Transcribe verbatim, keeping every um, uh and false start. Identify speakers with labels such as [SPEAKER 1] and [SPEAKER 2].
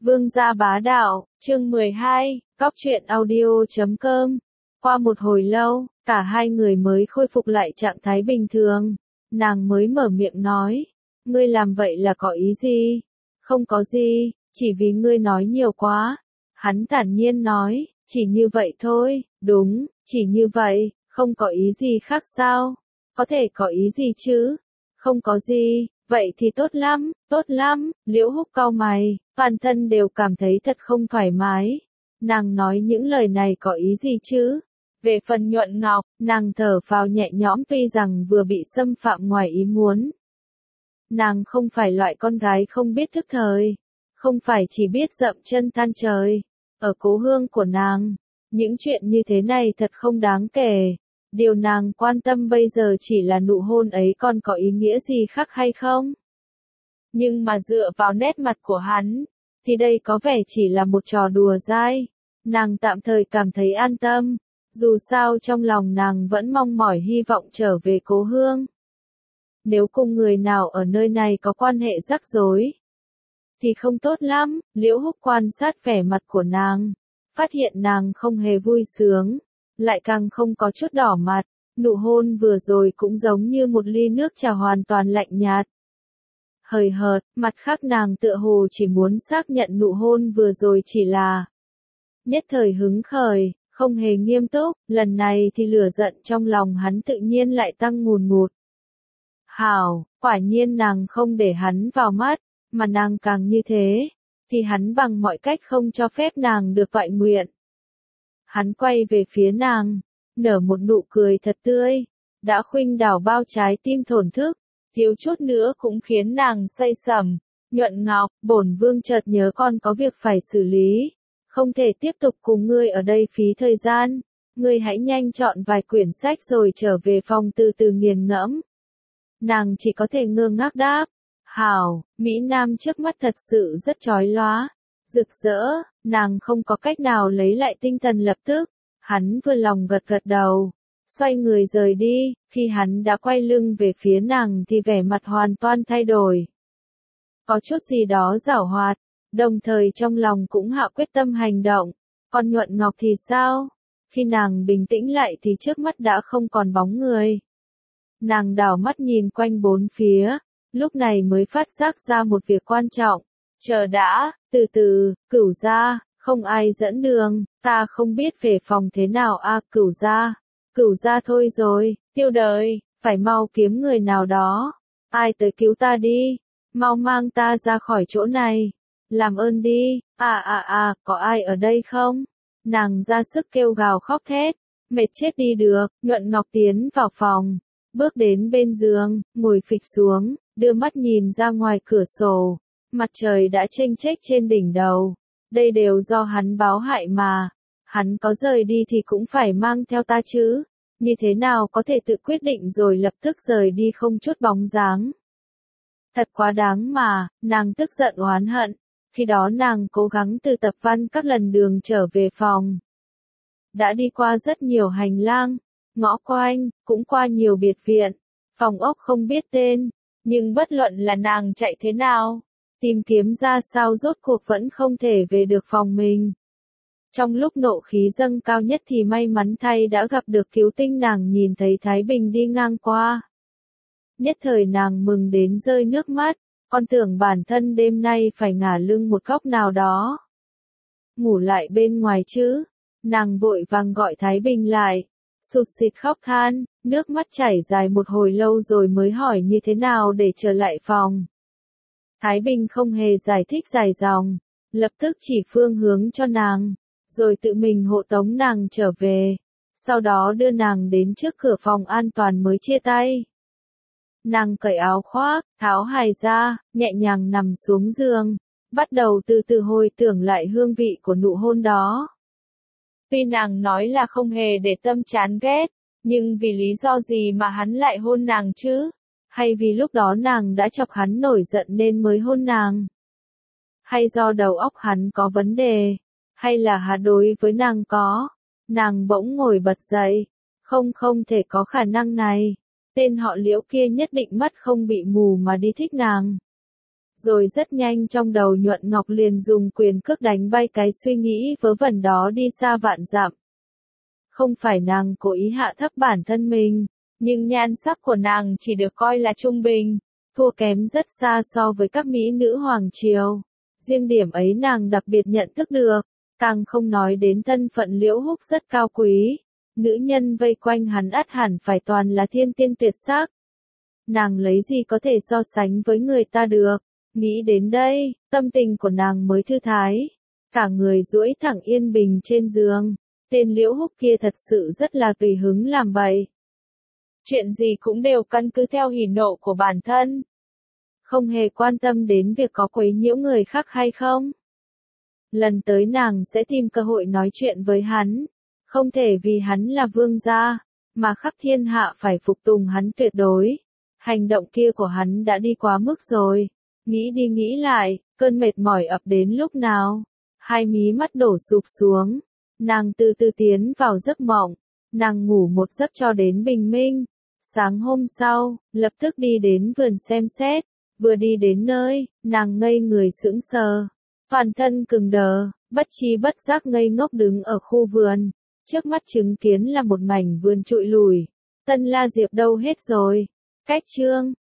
[SPEAKER 1] Vương gia bá đạo, chương mười hai, Cóc truyện audio chấm com. Qua một hồi lâu, cả hai người mới khôi phục lại trạng thái bình thường. Nàng mới mở miệng nói, ngươi làm vậy là có ý gì? Không có gì, chỉ vì ngươi nói nhiều quá. Hắn thản nhiên nói, chỉ như vậy thôi, đúng, chỉ như vậy, không có ý gì khác sao? Có thể có ý gì chứ? Không có gì, vậy thì tốt lắm, tốt lắm, Liễu Húc cau mày, toàn thân đều cảm thấy thật không thoải mái. Nàng nói những lời này có ý gì chứ? Về phần Nhuận Ngọc, nàng thở phào nhẹ nhõm tuy rằng vừa bị xâm phạm ngoài ý muốn. Nàng không phải loại con gái không biết thức thời, không phải chỉ biết dậm chân than trời. Ở cố hương của nàng, những chuyện như thế này thật không đáng kể. Điều nàng quan tâm bây giờ chỉ là nụ hôn ấy còn có ý nghĩa gì khác hay không? Nhưng mà dựa vào nét mặt của hắn, thì đây có vẻ chỉ là một trò đùa dai. Nàng tạm thời cảm thấy an tâm, dù sao trong lòng nàng vẫn mong mỏi hy vọng trở về cố hương. Nếu cùng người nào ở nơi này có quan hệ rắc rối, thì không tốt lắm. Liễu Húc quan sát vẻ mặt của nàng, phát hiện nàng không hề vui sướng, lại càng không có chút đỏ mặt. Nụ hôn vừa rồi cũng giống như một ly nước trà hoàn toàn lạnh nhạt. Hời hợt, mặt khác nàng tựa hồ chỉ muốn xác nhận nụ hôn vừa rồi chỉ là nhất thời hứng khởi, không hề nghiêm túc. Lần này thì lửa giận trong lòng hắn tự nhiên lại tăng ngùn ngụt. Hảo, quả nhiên nàng không để hắn vào mắt, mà nàng càng như thế, thì hắn bằng mọi cách không cho phép nàng được toại nguyện. Hắn quay về phía nàng, nở một nụ cười thật tươi, đã khuynh đảo bao trái tim thổn thức, thiếu chút nữa cũng khiến nàng say sẩm. Nhuận Ngọc, bổn vương chợt nhớ con có việc phải xử lý, không thể tiếp tục cùng ngươi ở đây phí thời gian, ngươi hãy nhanh chọn vài quyển sách rồi trở về phòng từ từ nghiền ngẫm. Nàng chỉ có thể ngơ ngác đáp, hảo. Mỹ Nam trước mắt thật sự rất chói lóa, rực rỡ, nàng không có cách nào lấy lại tinh thần lập tức. Hắn vừa lòng gật gật đầu, xoay người rời đi. Khi hắn đã quay lưng về phía nàng thì vẻ mặt hoàn toàn thay đổi, có chút gì đó giảo hoạt, đồng thời trong lòng cũng hạ quyết tâm hành động. Còn Nhuận Ngọc thì sao? Khi nàng bình tĩnh lại thì trước mắt đã không còn bóng người. Nàng đảo mắt nhìn quanh bốn phía, lúc này mới phát giác ra một việc quan trọng. Chờ đã, từ từ, Cửu gia, không ai dẫn đường, ta không biết về phòng thế nào a. À, Cửu gia, Cửu gia thôi rồi, Tiêu Đời, phải mau kiếm người nào đó, ai tới cứu ta đi, mau mang ta ra khỏi chỗ này, làm ơn đi. À à à, có ai ở đây không? Nàng ra sức kêu gào khóc thét, mệt chết đi được. Nhuận Ngọc tiến vào phòng, bước đến bên giường, ngồi phịch xuống, đưa mắt nhìn ra ngoài cửa sổ. Mặt trời đã chênh chếch trên đỉnh đầu. Đây đều do hắn báo hại mà. Hắn có rời đi thì cũng phải mang theo ta chứ. Như thế nào có thể tự quyết định rồi lập tức rời đi không chút bóng dáng. Thật quá đáng mà. Nàng tức giận oán hận. Khi đó nàng cố gắng từ tập văn các lần đường trở về phòng. Đã đi qua rất nhiều hành lang, ngõ quanh, cũng qua nhiều biệt viện, phòng ốc không biết tên. Nhưng bất luận là nàng chạy thế nào, tìm kiếm ra sao rốt cuộc vẫn không thể về được phòng mình. Trong lúc nộ khí dâng cao nhất thì may mắn thay đã gặp được Cứu Tinh. Nàng nhìn thấy Thái Bình đi ngang qua, nhất thời nàng mừng đến rơi nước mắt, con tưởng bản thân đêm nay phải ngả lưng một góc nào đó, ngủ lại bên ngoài chứ. Nàng vội vàng gọi Thái Bình lại, sụt sịt khóc than, nước mắt chảy dài một hồi lâu rồi mới hỏi như thế nào để trở lại phòng. Thái Bình không hề giải thích dài dòng, lập tức chỉ phương hướng cho nàng, rồi tự mình hộ tống nàng trở về, sau đó đưa nàng đến trước cửa phòng an toàn mới chia tay. Nàng cởi áo khoác, tháo hài ra, nhẹ nhàng nằm xuống giường, bắt đầu từ từ hồi tưởng lại hương vị của nụ hôn đó. Tuy nàng nói là không hề để tâm chán ghét, nhưng vì lý do gì mà hắn lại hôn nàng chứ? Hay vì lúc đó nàng đã chọc hắn nổi giận nên mới hôn nàng? Hay do đầu óc hắn có vấn đề? Hay là hắn đối với nàng có? Nàng bỗng ngồi bật dậy. Không không thể có khả năng này. Tên họ Liễu kia nhất định mắt không bị mù mà đi thích nàng. Rồi rất nhanh trong đầu Nhuận Ngọc liền dùng quyền cước đánh bay cái suy nghĩ vớ vẩn đó đi xa vạn dặm. Không phải nàng cố ý hạ thấp bản thân mình, nhưng nhan sắc của nàng chỉ được coi là trung bình, thua kém rất xa so với các mỹ nữ hoàng triều. Riêng điểm ấy nàng đặc biệt nhận thức được, càng không nói đến thân phận Liễu Húc rất cao quý. Nữ nhân vây quanh hắn ắt hẳn phải toàn là thiên tiên tuyệt sắc. Nàng lấy gì có thể so sánh với người ta được? Nghĩ đến đây, tâm tình của nàng mới thư thái. Cả người duỗi thẳng yên bình trên giường. Tên Liễu Húc kia thật sự rất là tùy hứng làm bậy. Chuyện gì cũng đều căn cứ theo hỉ nộ của bản thân. Không hề quan tâm đến việc có quấy nhiễu người khác hay không. Lần tới nàng sẽ tìm cơ hội nói chuyện với hắn. Không thể vì hắn là vương gia, mà khắp thiên hạ phải phục tùng hắn tuyệt đối. Hành động kia của hắn đã đi quá mức rồi. Nghĩ đi nghĩ lại, cơn mệt mỏi ập đến lúc nào. Hai mí mắt đổ sụp xuống. Nàng từ từ tiến vào giấc mộng. Nàng ngủ một giấc cho đến bình minh. Sáng hôm sau, lập tức đi đến vườn xem xét. Vừa đi đến nơi, nàng ngây người sững sờ. Toàn thân cứng đờ, bất tri bất giác ngây ngốc đứng ở khu vườn. Trước mắt chứng kiến là một mảnh vườn trụi lùi. Tân La Diệp đâu hết rồi? Cách chương